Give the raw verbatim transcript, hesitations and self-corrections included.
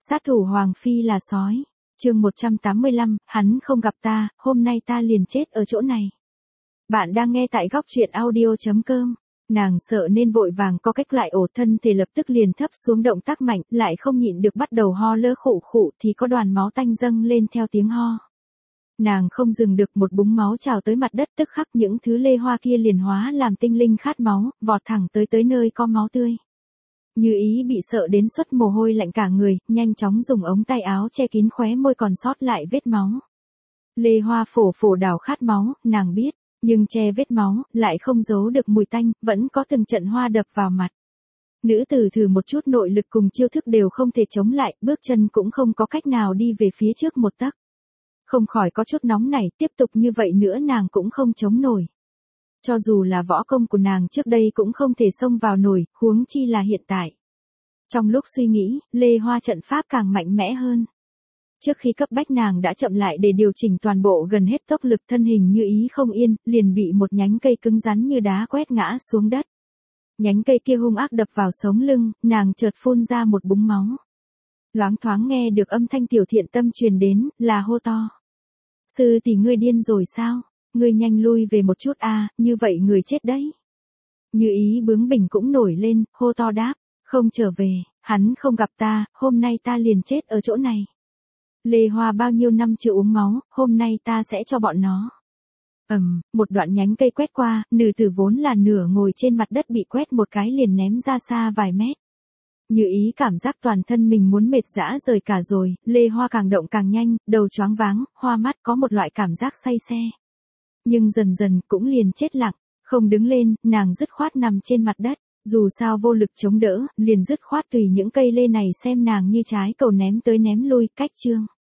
Sát thủ Hoàng Phi là sói. Chương một trăm tám mươi lăm, hắn không gặp ta, hôm nay ta liền chết ở chỗ này. Bạn đang nghe tại góc truyện audio chấm com. Nàng sợ nên vội vàng co cách lại, ổ thân thể lập tức liền thấp xuống, động tác mạnh, lại không nhịn được bắt đầu ho lơ khụ khụ thì có đoàn máu tanh dâng lên theo tiếng ho. Nàng không dừng được, một búng máu trào tới mặt đất, tức khắc những thứ lê hoa kia liền hóa làm tinh linh khát máu, vọt thẳng tới tới nơi có máu tươi. Như Ý bị sợ đến xuất mồ hôi lạnh cả người, nhanh chóng dùng ống tay áo che kín khóe môi còn sót lại vết máu. Lê hoa phổ phổ đảo khát máu, nàng biết, nhưng che vết máu, lại không giấu được mùi tanh, vẫn có từng trận hoa đập vào mặt. Nữ tử thử một chút nội lực cùng chiêu thức đều không thể chống lại, bước chân cũng không có cách nào đi về phía trước một tấc. Không khỏi có chút nóng nảy, tiếp tục như vậy nữa nàng cũng không chống nổi. Cho dù là võ công của nàng trước đây cũng không thể xông vào nổi, huống chi là hiện tại. Trong lúc suy nghĩ, Lê Hoa trận pháp càng mạnh mẽ hơn. Trước khi cấp bách nàng đã chậm lại để điều chỉnh toàn bộ gần hết tốc lực, thân hình Như Ý không yên, liền bị một nhánh cây cứng rắn như đá quét ngã xuống đất. Nhánh cây kia hung ác đập vào sống lưng, nàng chợt phun ra một búng máu. Loáng thoáng nghe được âm thanh Tiểu Thiện Tâm truyền đến, là hô to. Sư tỷ, ngươi điên rồi sao? Ngươi nhanh lui về một chút a, như vậy người chết đấy. Như Ý bướng bỉnh cũng nổi lên, hô to đáp, không trở về, hắn không gặp ta, hôm nay ta liền chết ở chỗ này. Lê Hoa bao nhiêu năm chưa uống máu, hôm nay ta sẽ cho bọn nó. Ầm, um, một đoạn nhánh cây quét qua, nữ tử vốn là nửa ngồi trên mặt đất bị quét một cái liền ném ra xa vài mét. Như Ý cảm giác toàn thân mình muốn mệt rã rời cả rồi, Lê Hoa càng động càng nhanh, đầu choáng váng, hoa mắt, có một loại cảm giác say xe. Nhưng dần dần cũng liền chết lặng, không đứng lên, nàng dứt khoát nằm trên mặt đất, dù sao vô lực chống đỡ, liền dứt khoát tùy những cây lê này xem nàng như trái cầu ném tới ném lui, cách chương.